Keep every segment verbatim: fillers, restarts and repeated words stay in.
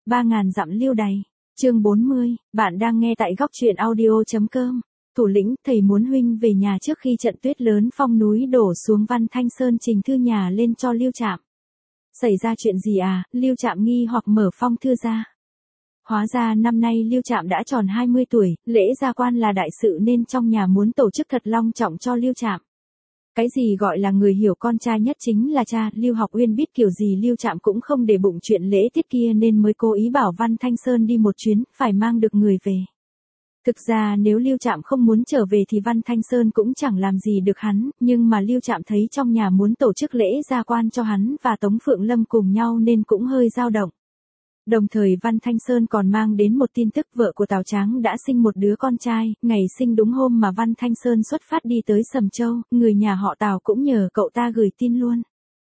ba ngàn dặm lưu đày. Chương bốn mươi, bạn đang nghe tại góc truyện audio.com. Thủ lĩnh, thầy muốn huynh về nhà trước khi trận tuyết lớn phong núi đổ xuống. Văn Thanh Sơn trình thư nhà lên cho Lưu Trạm. Xảy ra chuyện gì à? Lưu Trạm nghi hoặc mở phong thư ra. Hóa ra năm nay Lưu Trạm đã tròn hai mươi tuổi, lễ gia quan là đại sự nên trong nhà muốn tổ chức thật long trọng cho Lưu Trạm. Cái gì gọi là người hiểu con trai nhất chính là cha. Lưu Học Uyên biết kiểu gì Lưu Trạm cũng không để bụng chuyện lễ tiết kia nên mới cố ý bảo Văn Thanh Sơn đi một chuyến, phải mang được người về. Thực ra nếu Lưu Trạm không muốn trở về thì Văn Thanh Sơn cũng chẳng làm gì được hắn, nhưng mà Lưu Trạm thấy trong nhà muốn tổ chức lễ gia quan cho hắn và Tống Phượng Lâm cùng nhau nên cũng hơi dao động. Đồng thời Văn Thanh Sơn còn mang đến một tin tức vợ của Tào Tráng đã sinh một đứa con trai, ngày sinh đúng hôm mà Văn Thanh Sơn xuất phát đi tới Sầm Châu, người nhà họ Tào cũng nhờ cậu ta gửi tin luôn.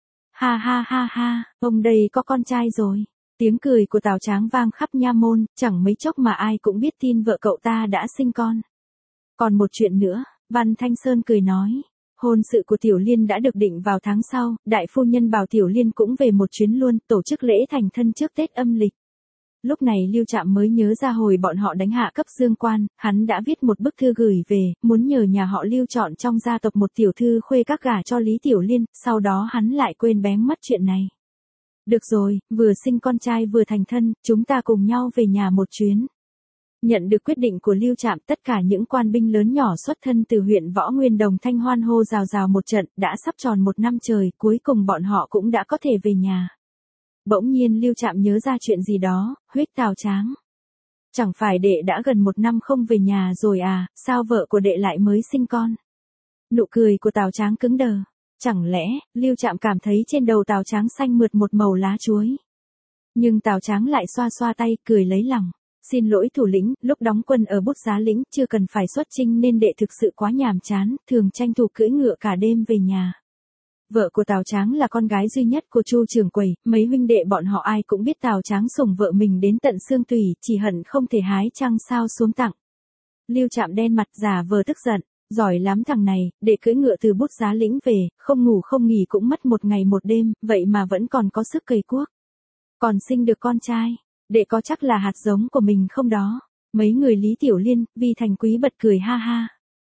Ha ha ha ha, ông đây có con trai rồi. Tiếng cười của Tào Tráng vang khắp nha môn, chẳng mấy chốc mà ai cũng biết tin vợ cậu ta đã sinh con. Còn một chuyện nữa, Văn Thanh Sơn cười nói. Hôn sự của Tiểu Liên đã được định vào tháng sau, đại phu nhân bảo Tiểu Liên cũng về một chuyến luôn, tổ chức lễ thành thân trước Tết âm lịch. Lúc này Lưu Trạm mới nhớ ra hồi bọn họ đánh hạ cấp dương quan, hắn đã viết một bức thư gửi về, muốn nhờ nhà họ Lưu chọn trong gia tộc một tiểu thư khuê các gả cho Lý Tiểu Liên, sau đó hắn lại quên bén mất chuyện này. Được rồi, vừa sinh con trai vừa thành thân, chúng ta cùng nhau về nhà một chuyến. Nhận được quyết định của Lưu Trạm, tất cả những quan binh lớn nhỏ xuất thân từ huyện Võ Nguyên Đồng Thanh hoan hô rào rào một trận, đã sắp tròn một năm trời, cuối cùng bọn họ cũng đã có thể về nhà. Bỗng nhiên Lưu Trạm nhớ ra chuyện gì đó, huých Tào Tráng. Chẳng phải đệ đã gần một năm không về nhà rồi à, sao vợ của đệ lại mới sinh con? Nụ cười của Tào Tráng cứng đờ. Chẳng lẽ, Lưu Trạm cảm thấy trên đầu Tào Tráng xanh mượt một màu lá chuối. Nhưng Tào Tráng lại xoa xoa tay, cười lấy lòng. Xin lỗi thủ lĩnh, lúc đóng quân ở Bút Giá Lĩnh chưa cần phải xuất chinh nên đệ thực sự quá nhàm chán, thường tranh thủ cưỡi ngựa cả đêm về nhà. Vợ của Tào Tráng là con gái duy nhất của Chu trưởng quầy, mấy huynh đệ bọn họ ai cũng biết Tào Tráng sủng vợ mình đến tận xương tủy, chỉ hận không thể hái trăng sao xuống tặng. Lưu Trạm đen mặt giả vờ tức giận, giỏi lắm thằng này, đệ cưỡi ngựa từ Bút Giá Lĩnh về, không ngủ không nghỉ cũng mất một ngày một đêm, vậy mà vẫn còn có sức cày cuốc. Còn sinh được con trai, đệ có chắc là hạt giống của mình không đó? Mấy người Lý Tiểu Liên, Vi Thành Quý bật cười ha ha.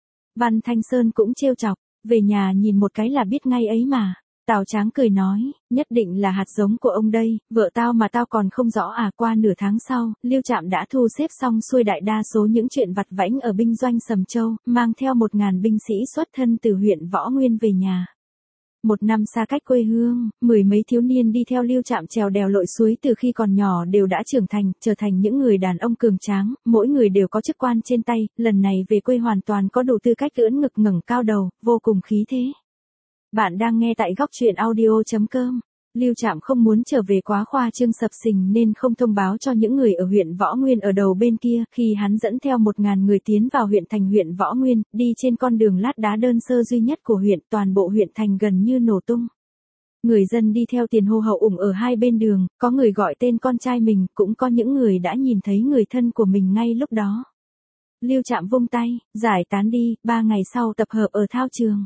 Văn Thanh Sơn cũng trêu chọc. Về nhà nhìn một cái là biết ngay ấy mà. Tào Tráng cười nói, nhất định là hạt giống của ông đây, vợ tao mà tao còn không rõ à. Qua nửa tháng sau, Lưu Trạm đã thu xếp xong xuôi đại đa số những chuyện vặt vãnh ở binh doanh Sầm Châu, mang theo một ngàn binh sĩ xuất thân từ huyện Võ Nguyên về nhà. Một năm xa cách quê hương, mười mấy thiếu niên đi theo Lưu Trạm trèo đèo lội suối từ khi còn nhỏ đều đã trưởng thành, trở thành những người đàn ông cường tráng, mỗi người đều có chức quan trên tay, lần này về quê hoàn toàn có đủ tư cách ưỡn ngực ngẩng cao đầu, vô cùng khí thế. Bạn đang nghe tại góc truyện audio.com. Lưu Trạm không muốn trở về quá khoa trương sập sình nên không thông báo cho những người ở huyện Võ Nguyên ở đầu bên kia, khi hắn dẫn theo một ngàn người tiến vào huyện thành huyện Võ Nguyên, đi trên con đường lát đá đơn sơ duy nhất của huyện, toàn bộ huyện thành gần như nổ tung. Người dân đi theo tiền hô hậu ủng ở hai bên đường, có người gọi tên con trai mình, cũng có những người đã nhìn thấy người thân của mình ngay lúc đó. Lưu Trạm vung tay, giải tán đi, ba ngày sau tập hợp ở thao trường.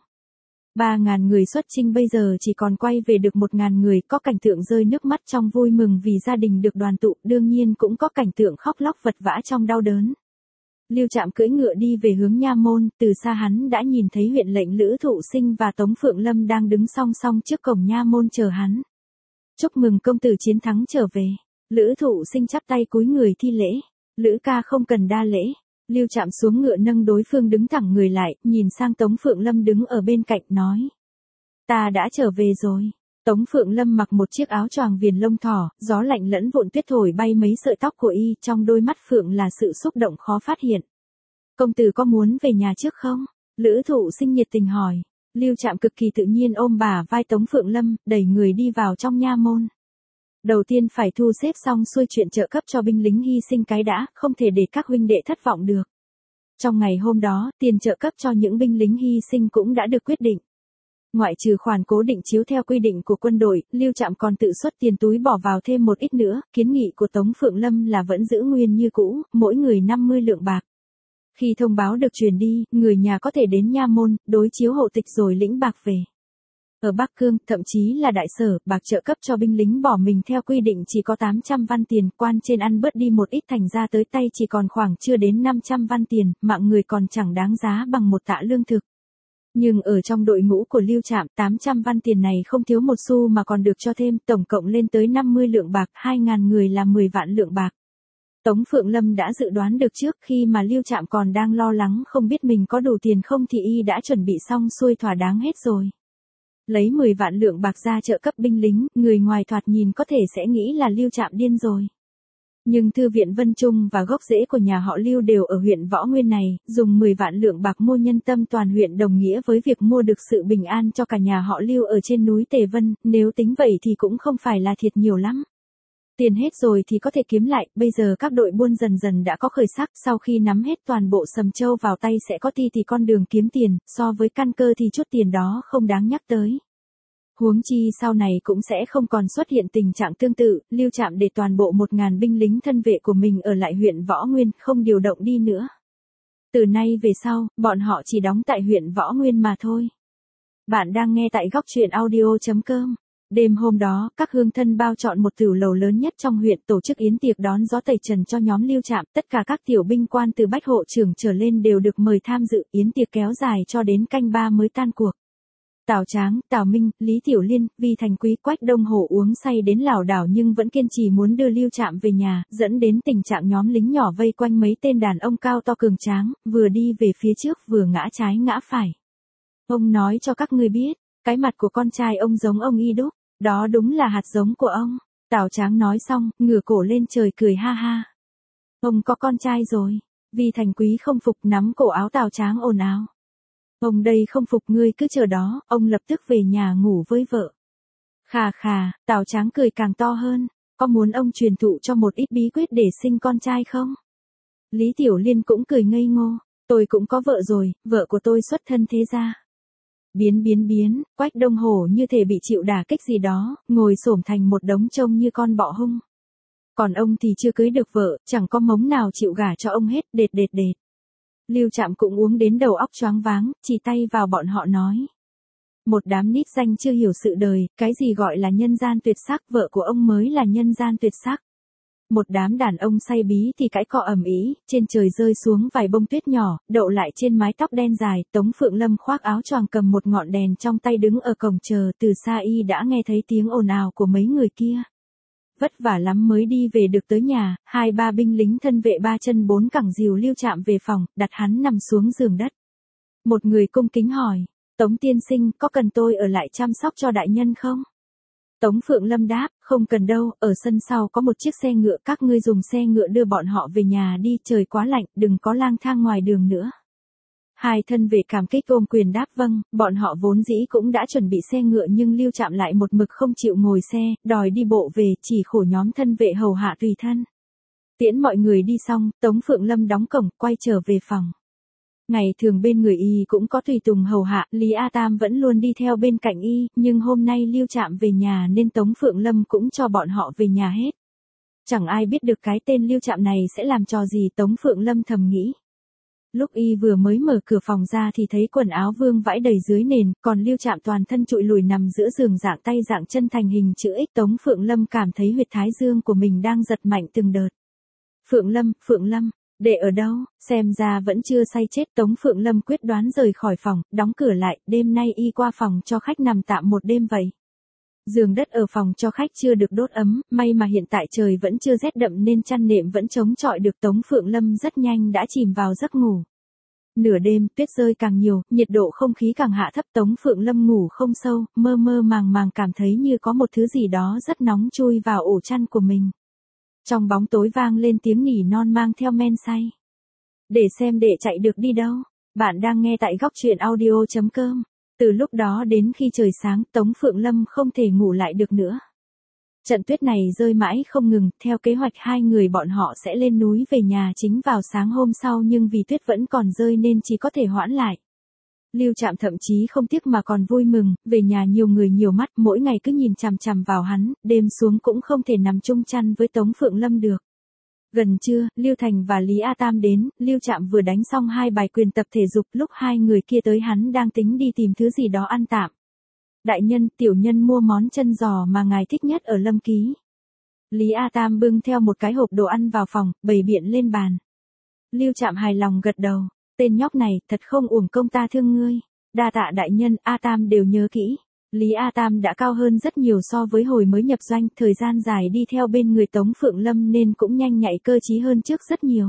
Ba ngàn người xuất chinh bây giờ chỉ còn quay về được một ngàn người, có cảnh tượng rơi nước mắt trong vui mừng vì gia đình được đoàn tụ, đương nhiên cũng có cảnh tượng khóc lóc vật vã trong đau đớn. Lưu Trạm cưỡi ngựa đi về hướng nha môn, từ xa hắn đã nhìn thấy huyện lệnh Lữ Thụ Sinh và Tống Phượng Lâm đang đứng song song trước cổng nha môn chờ hắn. Chúc mừng công tử chiến thắng trở về. Lữ Thụ Sinh chắp tay cúi người thi lễ. Lữ ca không cần đa lễ. Lưu Trạm xuống ngựa nâng đối phương đứng thẳng người lại, nhìn sang Tống Phượng Lâm đứng ở bên cạnh nói. Ta đã trở về rồi. Tống Phượng Lâm mặc một chiếc áo choàng viền lông thỏ, gió lạnh lẫn vụn tuyết thổi bay mấy sợi tóc của y, trong đôi mắt Phượng là sự xúc động khó phát hiện. Công tử có muốn về nhà trước không? Lữ Thụ Sinh nhiệt tình hỏi. Lưu Trạm cực kỳ tự nhiên ôm bả vai Tống Phượng Lâm, đẩy người đi vào trong nha môn. Đầu tiên phải thu xếp xong xuôi chuyện trợ cấp cho binh lính hy sinh cái đã, không thể để các huynh đệ thất vọng được. Trong ngày hôm đó, tiền trợ cấp cho những binh lính hy sinh cũng đã được quyết định. Ngoại trừ khoản cố định chiếu theo quy định của quân đội, Lưu Trạm còn tự xuất tiền túi bỏ vào thêm một ít nữa, kiến nghị của Tống Phượng Lâm là vẫn giữ nguyên như cũ, mỗi người năm mươi lượng bạc. Khi thông báo được truyền đi, người nhà có thể đến nha môn, đối chiếu hộ tịch rồi lĩnh bạc về. Ở Bắc Cương, thậm chí là đại sở, bạc trợ cấp cho binh lính bỏ mình theo quy định chỉ có tám trăm văn tiền, quan trên ăn bớt đi một ít thành ra tới tay chỉ còn khoảng chưa đến năm trăm văn tiền, mạng người còn chẳng đáng giá bằng một tạ lương thực. Nhưng ở trong đội ngũ của Lưu Trạm, tám trăm văn tiền này không thiếu một xu mà còn được cho thêm, tổng cộng lên tới năm mươi lượng bạc, hai nghìn người là mười vạn lượng bạc. Tống Phượng Lâm đã dự đoán được trước khi mà Lưu Trạm còn đang lo lắng không biết mình có đủ tiền không thì y đã chuẩn bị xong xuôi thỏa đáng hết rồi. Lấy mười vạn lượng bạc ra trợ cấp binh lính, người ngoài thoạt nhìn có thể sẽ nghĩ là Lưu Trạm điên rồi. Nhưng thư viện Vân Trung và gốc rễ của nhà họ Lưu đều ở huyện Võ Nguyên này, dùng mười vạn lượng bạc mua nhân tâm toàn huyện đồng nghĩa với việc mua được sự bình an cho cả nhà họ Lưu ở trên núi Tề Vân, nếu tính vậy thì cũng không phải là thiệt nhiều lắm. Tiền hết rồi thì có thể kiếm lại, bây giờ các đội buôn dần dần đã có khởi sắc, sau khi nắm hết toàn bộ Sầm Châu vào tay sẽ có ti thì con đường kiếm tiền, so với căn cơ thì chút tiền đó không đáng nhắc tới. Huống chi sau này cũng sẽ không còn xuất hiện tình trạng tương tự, Lưu Trạm để toàn bộ một ngàn binh lính thân vệ của mình ở lại huyện Võ Nguyên, không điều động đi nữa. Từ nay về sau, bọn họ chỉ đóng tại huyện Võ Nguyên mà thôi. Bạn đang nghe tại góc truyện audio chấm com. Đêm hôm đó, các hương thân bao chọn một tửu lầu lớn nhất trong huyện tổ chức yến tiệc đón gió tẩy trần cho nhóm Lưu Trạm, tất cả các tiểu binh quan từ bách hộ trưởng trở lên đều được mời tham dự, yến tiệc kéo dài cho đến canh ba mới tan cuộc. Tào Tráng, Tào Minh, Lý Tiểu Liên, Vi Thành Quý, Quách Đông Hổ uống say đến lảo đảo nhưng vẫn kiên trì muốn đưa Lưu Trạm về nhà, dẫn đến tình trạng nhóm lính nhỏ vây quanh mấy tên đàn ông cao to cường tráng, vừa đi về phía trước vừa ngã trái ngã phải. Ông nói cho các ngươi biết, cái mặt của con trai ông giống ông y đúc, đó đúng là hạt giống của ông. Tào Tráng nói xong, ngửa cổ lên trời cười ha ha. Ông có con trai rồi. Vi Thành Quý không phục nắm cổ áo Tào Tráng ồn ào. Ông đây không phục ngươi cứ chờ đó, ông lập tức về nhà ngủ với vợ. Khà khà, Tào Tráng cười càng to hơn, có muốn ông truyền thụ cho một ít bí quyết để sinh con trai không? Lý Tiểu Liên cũng cười ngây ngô, tôi cũng có vợ rồi, vợ của tôi xuất thân thế gia. Biến biến biến, Quách Đông Hổ như thể bị chịu đả kích gì đó, ngồi xổm thành một đống trông như con bọ hung. Còn ông thì chưa cưới được vợ, chẳng có mống nào chịu gả cho ông hết, đệt đệt đệt. Lưu Trạm cũng uống đến đầu óc choáng váng, chỉ tay vào bọn họ nói. Một đám nít danh chưa hiểu sự đời, cái gì gọi là nhân gian tuyệt sắc, vợ của ông mới là nhân gian tuyệt sắc. Một đám đàn ông say bí thì cãi cọ ầm ĩ, trên trời rơi xuống vài bông tuyết nhỏ, đậu lại trên mái tóc đen dài, Tống Phượng Lâm khoác áo choàng cầm một ngọn đèn trong tay đứng ở cổng chờ, từ xa y đã nghe thấy tiếng ồn ào của mấy người kia. Vất vả lắm mới đi về được tới nhà, hai ba binh lính thân vệ ba chân bốn cẳng dìu Lưu Trạm về phòng, đặt hắn nằm xuống giường đất. Một người cung kính hỏi, Tống tiên sinh, có cần tôi ở lại chăm sóc cho đại nhân không? Tống Phượng Lâm đáp, không cần đâu, ở sân sau có một chiếc xe ngựa, các ngươi dùng xe ngựa đưa bọn họ về nhà đi, trời quá lạnh, đừng có lang thang ngoài đường nữa. Hai thân vệ cảm kích ôm quyền đáp vâng, bọn họ vốn dĩ cũng đã chuẩn bị xe ngựa nhưng Lưu Trạm lại một mực không chịu ngồi xe, đòi đi bộ về, chỉ khổ nhóm thân vệ hầu hạ tùy thân. Tiễn mọi người đi xong, Tống Phượng Lâm đóng cổng, quay trở về phòng. Ngày thường bên người y cũng có tùy tùng hầu hạ, Lý A Tam vẫn luôn đi theo bên cạnh y, nhưng hôm nay Lưu Trạm về nhà nên Tống Phượng Lâm cũng cho bọn họ về nhà hết. Chẳng ai biết được cái tên Lưu Trạm này sẽ làm trò gì, Tống Phượng Lâm thầm nghĩ. Lúc y vừa mới mở cửa phòng ra thì thấy quần áo vương vãi đầy dưới nền, còn Lưu Trạm toàn thân trụi lùi nằm giữa giường, dạng tay dạng chân thành hình chữ X. Tống Phượng Lâm cảm thấy huyệt thái dương của mình đang giật mạnh từng đợt. Phượng Lâm, Phượng Lâm, để ở đâu, xem ra vẫn chưa say chết. Tống Phượng Lâm quyết đoán rời khỏi phòng, đóng cửa lại, đêm nay y qua phòng cho khách nằm tạm một đêm vậy. Giường đất ở phòng cho khách chưa được đốt ấm, may mà hiện tại trời vẫn chưa rét đậm nên chăn nệm vẫn chống chọi được. Tống Phượng Lâm rất nhanh đã chìm vào giấc ngủ. Nửa đêm, tuyết rơi càng nhiều, nhiệt độ không khí càng hạ thấp. Tống Phượng Lâm ngủ không sâu, mơ mơ màng màng cảm thấy như có một thứ gì đó rất nóng chui vào ổ chăn của mình. Trong bóng tối vang lên tiếng nỉ non mang theo men say. Để xem đệ chạy được đi đâu. Bạn đang nghe tại góc truyện audio chấm com. Từ lúc đó đến khi trời sáng, Tống Phượng Lâm không thể ngủ lại được nữa. Trận tuyết này rơi mãi không ngừng, theo kế hoạch hai người bọn họ sẽ lên núi về nhà chính vào sáng hôm sau nhưng vì tuyết vẫn còn rơi nên chỉ có thể hoãn lại. Lưu Trạm thậm chí không tiếc mà còn vui mừng, về nhà nhiều người nhiều mắt, mỗi ngày cứ nhìn chằm chằm vào hắn, đêm xuống cũng không thể nằm chung chăn với Tống Phượng Lâm được. Gần trưa, Lưu Thành và Lý A Tam đến, Lưu Trạm vừa đánh xong hai bài quyền tập thể dục, lúc hai người kia tới hắn đang tính đi tìm thứ gì đó ăn tạm. Đại nhân, tiểu nhân mua món chân giò mà ngài thích nhất ở Lâm Ký. Lý A Tam bưng theo một cái hộp đồ ăn vào phòng, bày biện lên bàn. Lưu Trạm hài lòng gật đầu, tên nhóc này thật không uổng công ta thương ngươi. Đa tạ đại nhân, A Tam đều nhớ kỹ. Lý A Tam đã cao hơn rất nhiều so với hồi mới nhập doanh, thời gian dài đi theo bên người Tống Phượng Lâm nên cũng nhanh nhạy cơ trí hơn trước rất nhiều.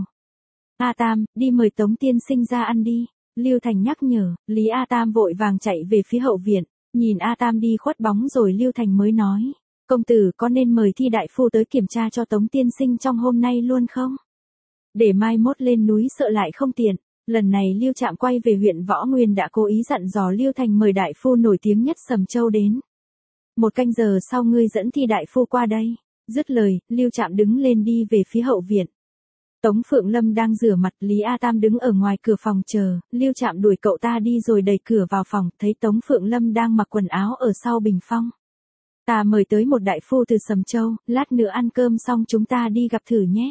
A Tam, đi mời Tống tiên sinh ra ăn đi. Lưu Thành nhắc nhở, Lý A Tam vội vàng chạy về phía hậu viện, nhìn A Tam đi khuất bóng rồi Lưu Thành mới nói, công tử có nên mời Thi đại phu tới kiểm tra cho Tống tiên sinh trong hôm nay luôn không? Để mai mốt lên núi sợ lại không tiện. Lần này Lưu Trạm quay về huyện Võ Nguyên đã cố ý dặn dò Lưu Thành mời đại phu nổi tiếng nhất Sầm Châu đến. Một canh giờ sau ngươi dẫn Thi đại phu qua đây. Dứt lời, Lưu Trạm đứng lên đi về phía hậu viện. Tống Phượng Lâm đang rửa mặt, Lý A Tam đứng ở ngoài cửa phòng chờ, Lưu Trạm đuổi cậu ta đi rồi đẩy cửa vào phòng, thấy Tống Phượng Lâm đang mặc quần áo ở sau bình phong. Ta mời tới một đại phu từ Sầm Châu, lát nữa ăn cơm xong chúng ta đi gặp thử nhé.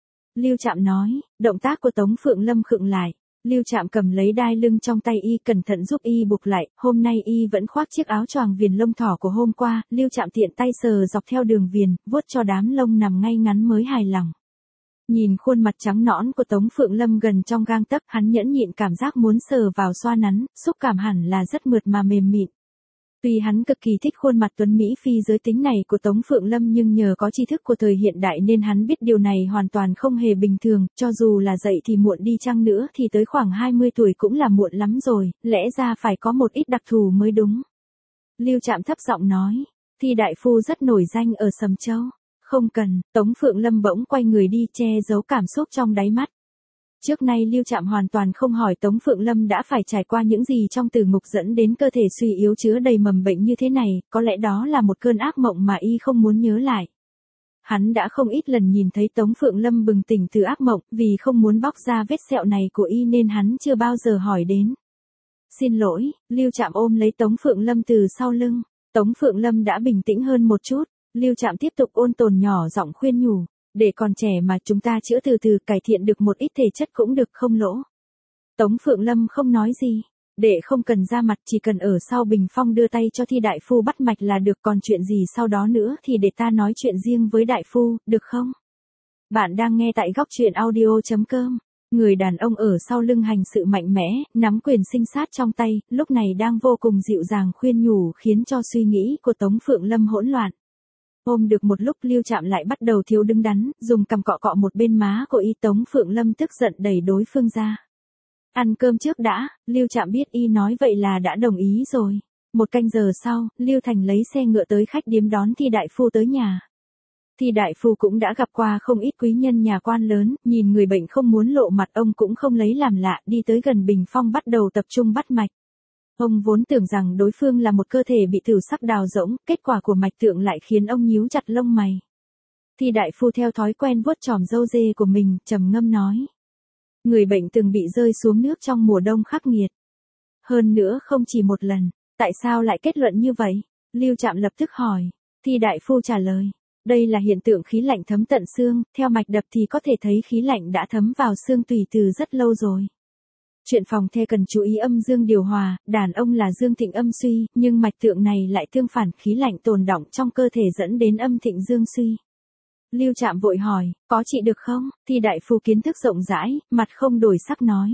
Lưu Trạm nói, động tác của Tống Phượng Lâm khựng lại. Lưu Trạm cầm lấy đai lưng trong tay y cẩn thận giúp y buộc lại, hôm nay y vẫn khoác chiếc áo choàng viền lông thỏ của hôm qua, Lưu Trạm tiện tay sờ dọc theo đường viền, vuốt cho đám lông nằm ngay ngắn mới hài lòng. Nhìn khuôn mặt trắng nõn của Tống Phượng Lâm gần trong gang tấc, hắn nhẫn nhịn cảm giác muốn sờ vào xoa nắn, xúc cảm hẳn là rất mượt mà mềm mịn. Tuy hắn cực kỳ thích khuôn mặt tuấn Mỹ phi giới tính này của Tống Phượng Lâm nhưng nhờ có tri thức của thời hiện đại nên hắn biết điều này hoàn toàn không hề bình thường, cho dù là dậy thì muộn đi chăng nữa thì tới khoảng hai mươi tuổi cũng là muộn lắm rồi, lẽ ra phải có một ít đặc thù mới đúng. Lưu Trạm thấp giọng nói, Thi đại phu rất nổi danh ở Sầm Châu. Không cần, Tống Phượng Lâm bỗng quay người đi che giấu cảm xúc trong đáy mắt. Trước nay Lưu Trạm hoàn toàn không hỏi Tống Phượng Lâm đã phải trải qua những gì trong tử ngục dẫn đến cơ thể suy yếu chứa đầy mầm bệnh như thế này, có lẽ đó là một cơn ác mộng mà y không muốn nhớ lại. Hắn đã không ít lần nhìn thấy Tống Phượng Lâm bừng tỉnh từ ác mộng, vì không muốn bóc ra vết sẹo này của y nên hắn chưa bao giờ hỏi đến. Xin lỗi, Lưu Trạm ôm lấy Tống Phượng Lâm từ sau lưng. Tống Phượng Lâm đã bình tĩnh hơn một chút, Lưu Trạm tiếp tục ôn tồn nhỏ giọng khuyên nhủ. Để còn trẻ mà chúng ta chữa từ từ cải thiện được một ít thể chất cũng được không lỗ. Tống Phượng Lâm không nói gì. Để không cần ra mặt chỉ cần ở sau bình phong đưa tay cho Thi đại phu bắt mạch là được, còn chuyện gì sau đó nữa thì để ta nói chuyện riêng với đại phu, được không? Bạn đang nghe tại góc truyện audio chấm com. Người đàn ông ở sau lưng hành sự mạnh mẽ, nắm quyền sinh sát trong tay, lúc này đang vô cùng dịu dàng khuyên nhủ khiến cho suy nghĩ của Tống Phượng Lâm hỗn loạn. Ôm được một lúc Lưu Trạm lại bắt đầu thiếu đứng đắn, dùng cằm cọ cọ một bên má của y. Tống Phượng Lâm tức giận đẩy đối phương ra. Ăn cơm trước đã, Lưu Trạm biết y nói vậy là đã đồng ý rồi. Một canh giờ sau, Lưu Thành lấy xe ngựa tới khách điếm đón Thi đại phu tới nhà. Thi đại phu cũng đã gặp qua không ít quý nhân nhà quan lớn, nhìn người bệnh không muốn lộ mặt ông cũng không lấy làm lạ, đi tới gần bình phong bắt đầu tập trung bắt mạch. Ông vốn tưởng rằng đối phương là một cơ thể bị thử sắc đào rỗng, kết quả của mạch tượng lại khiến ông nhíu chặt lông mày. Thi đại phu theo thói quen vuốt chòm râu dê của mình, trầm ngâm nói. Người bệnh từng bị rơi xuống nước trong mùa đông khắc nghiệt. Hơn nữa không chỉ một lần, tại sao lại kết luận như vậy? Lưu Trạm lập tức hỏi. Thi đại phu trả lời. Đây là hiện tượng khí lạnh thấm tận xương, theo mạch đập thì có thể thấy khí lạnh đã thấm vào xương tủy từ rất lâu rồi. Chuyện phòng the cần chú ý âm dương điều hòa, đàn ông là dương thịnh âm suy, nhưng mạch tượng này lại tương phản, khí lạnh tồn đọng trong cơ thể dẫn đến âm thịnh dương suy. Lưu Trạm vội hỏi, có trị được không? Thi đại phu kiến thức rộng rãi, mặt không đổi sắc nói.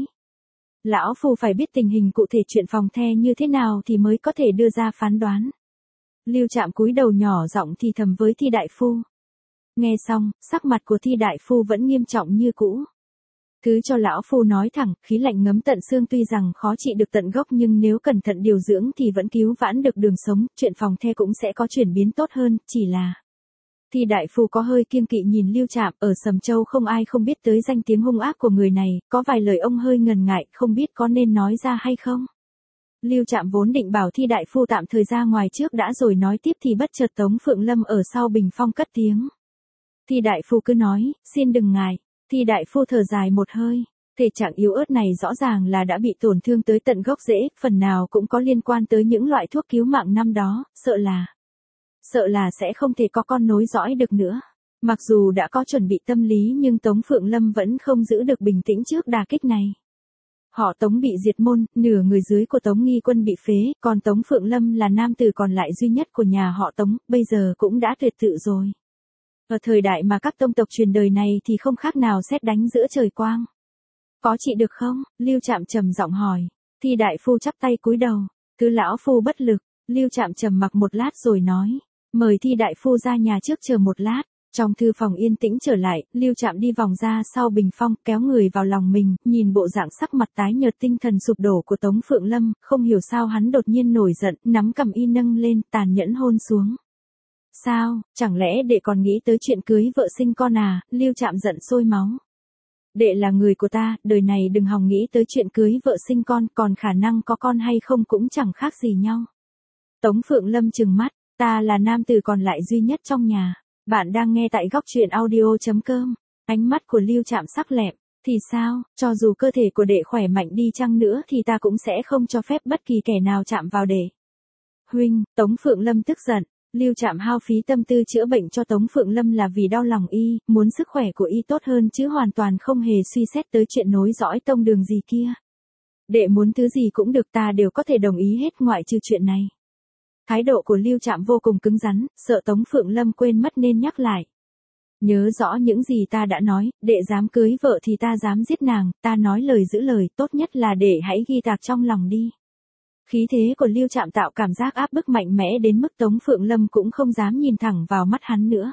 Lão phu phải biết tình hình cụ thể chuyện phòng the như thế nào thì mới có thể đưa ra phán đoán. Lưu Trạm cúi đầu nhỏ giọng thì thầm với Thi đại phu. Nghe xong, sắc mặt của Thi đại phu vẫn nghiêm trọng như cũ. Cứ cho lão phu nói thẳng, khí lạnh ngấm tận xương tuy rằng khó trị được tận gốc nhưng nếu cẩn thận điều dưỡng thì vẫn cứu vãn được đường sống, chuyện phòng the cũng sẽ có chuyển biến tốt hơn, chỉ là... Thi đại phu có hơi kiêng kỵ nhìn Lưu Trạm, ở Sầm Châu không ai không biết tới danh tiếng hung ác của người này, có vài lời ông hơi ngần ngại, không biết có nên nói ra hay không. Lưu Trạm vốn định bảo Thi đại phu tạm thời ra ngoài trước đã rồi nói tiếp thì bất chợt Tống Phượng Lâm ở sau bình phong cất tiếng. Thi đại phu cứ nói, xin đừng ngại. Thi đại phu thở dài một hơi, thể trạng yếu ớt này rõ ràng là đã bị tổn thương tới tận gốc rễ, phần nào cũng có liên quan tới những loại thuốc cứu mạng năm đó, sợ là, sợ là sẽ không thể có con nối dõi được nữa. Mặc dù đã có chuẩn bị tâm lý nhưng Tống Phượng Lâm vẫn không giữ được bình tĩnh trước đả kích này. Họ Tống bị diệt môn, nửa người dưới của Tống Nghi Quân bị phế, còn Tống Phượng Lâm là nam tử còn lại duy nhất của nhà họ Tống, bây giờ cũng đã tuyệt tự rồi. Ở thời đại mà các tông tộc truyền đời này thì không khác nào sét đánh giữa trời quang. Có trị được không? Lưu Trạm trầm giọng hỏi. Thi đại phu chắp tay cúi đầu. Thứ lão phu bất lực. Lưu Trạm trầm mặc một lát rồi nói. Mời Thi đại phu ra nhà trước chờ một lát. Trong thư phòng yên tĩnh trở lại, Lưu Trạm đi vòng ra sau bình phong, kéo người vào lòng mình, nhìn bộ dạng sắc mặt tái nhợt tinh thần sụp đổ của Tống Phượng Lâm, không hiểu sao hắn đột nhiên nổi giận, nắm cầm y nâng lên, tàn nhẫn hôn xuống. Sao, chẳng lẽ đệ còn nghĩ tới chuyện cưới vợ sinh con à? Lưu Trạm giận sôi máu. Đệ là người của ta, đời này đừng hòng nghĩ tới chuyện cưới vợ sinh con, còn khả năng có con hay không cũng chẳng khác gì nhau. Tống Phượng Lâm trừng mắt, ta là nam tử còn lại duy nhất trong nhà. Bạn đang nghe tại góc truyện audio chấm com. Ánh mắt của Lưu Trạm sắc lẹm. Thì sao, cho dù cơ thể của đệ khỏe mạnh đi chăng nữa thì ta cũng sẽ không cho phép bất kỳ kẻ nào chạm vào đệ. Huynh, Tống Phượng Lâm tức giận. Lưu Trạm hao phí tâm tư chữa bệnh cho Tống Phượng Lâm là vì đau lòng y, muốn sức khỏe của y tốt hơn chứ hoàn toàn không hề suy xét tới chuyện nối dõi tông đường gì kia. Đệ muốn thứ gì cũng được, ta đều có thể đồng ý hết ngoại trừ chuyện này. Thái độ của Lưu Trạm vô cùng cứng rắn, sợ Tống Phượng Lâm quên mất nên nhắc lại. Nhớ rõ những gì ta đã nói, đệ dám cưới vợ thì ta dám giết nàng, ta nói lời giữ lời, tốt nhất là đệ hãy ghi tạc trong lòng đi. Khí thế của Lưu Trạm tạo cảm giác áp bức mạnh mẽ đến mức Tống Phượng Lâm cũng không dám nhìn thẳng vào mắt hắn nữa.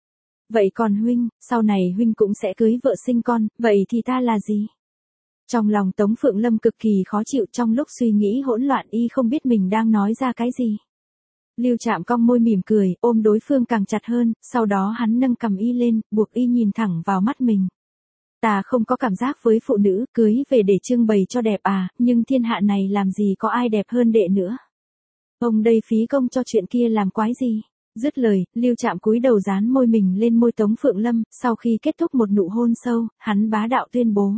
Vậy còn huynh, sau này huynh cũng sẽ cưới vợ sinh con, vậy thì ta là gì? Trong lòng Tống Phượng Lâm cực kỳ khó chịu, trong lúc suy nghĩ hỗn loạn y không biết mình đang nói ra cái gì. Lưu Trạm cong môi mỉm cười, ôm đối phương càng chặt hơn, sau đó hắn nâng cầm y lên, buộc y nhìn thẳng vào mắt mình. Ta không có cảm giác với phụ nữ, cưới về để trưng bày cho đẹp à, nhưng thiên hạ này làm gì có ai đẹp hơn đệ nữa. Ông đây phí công cho chuyện kia làm quái gì. Dứt lời, Lưu Trạm cúi đầu dán môi mình lên môi Tống Phượng Lâm, sau khi kết thúc một nụ hôn sâu, hắn bá đạo tuyên bố.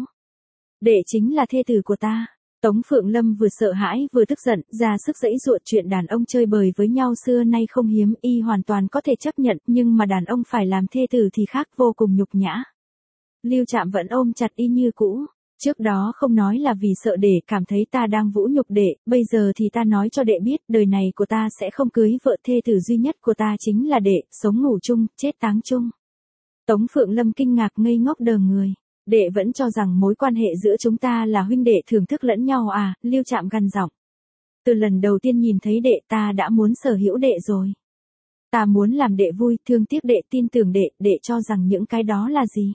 Đệ chính là thê tử của ta. Tống Phượng Lâm vừa sợ hãi vừa tức giận, ra sức giãy giụa, chuyện đàn ông chơi bời với nhau xưa nay không hiếm, y hoàn toàn có thể chấp nhận, nhưng mà đàn ông phải làm thê tử thì khác, vô cùng nhục nhã. Lưu Trạm vẫn ôm chặt y như cũ. Trước đó không nói là vì sợ đệ cảm thấy ta đang vũ nhục đệ, bây giờ thì ta nói cho đệ biết, đời này của ta sẽ không cưới vợ, thê tử duy nhất của ta chính là đệ, sống ngủ chung, chết táng chung. Tống Phượng Lâm kinh ngạc ngây ngốc đờ người. Đệ vẫn cho rằng mối quan hệ giữa chúng ta là huynh đệ thưởng thức lẫn nhau à? Lưu Trạm gằn giọng. Từ lần đầu tiên nhìn thấy đệ ta đã muốn sở hữu đệ rồi. Ta muốn làm đệ vui, thương tiếc đệ, tin tưởng đệ, đệ cho rằng những cái đó là gì?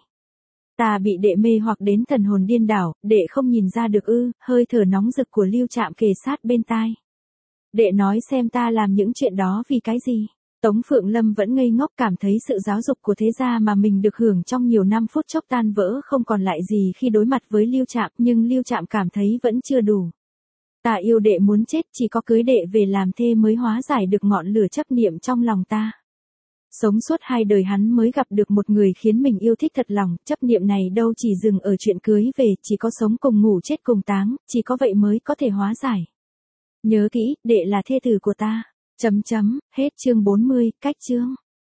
Ta bị đệ mê hoặc đến thần hồn điên đảo, đệ không nhìn ra được ư? Hơi thở nóng rực của Lưu Trạm kề sát bên tai. Đệ nói xem ta làm những chuyện đó vì cái gì? Tống Phượng Lâm vẫn ngây ngốc, cảm thấy sự giáo dục của thế gia mà mình được hưởng trong nhiều năm phút chốc tan vỡ không còn lại gì khi đối mặt với Lưu Trạm, nhưng Lưu Trạm cảm thấy vẫn chưa đủ. Ta yêu đệ muốn chết, chỉ có cưới đệ về làm thê mới hóa giải được ngọn lửa chấp niệm trong lòng ta. Sống suốt hai đời hắn mới gặp được một người khiến mình yêu thích thật lòng, chấp niệm này đâu chỉ dừng ở chuyện cưới về, chỉ có sống cùng ngủ chết cùng táng, chỉ có vậy mới có thể hóa giải. Nhớ kỹ, đệ là thê tử của ta. Chấm chấm, hết chương bốn mươi, cách chương.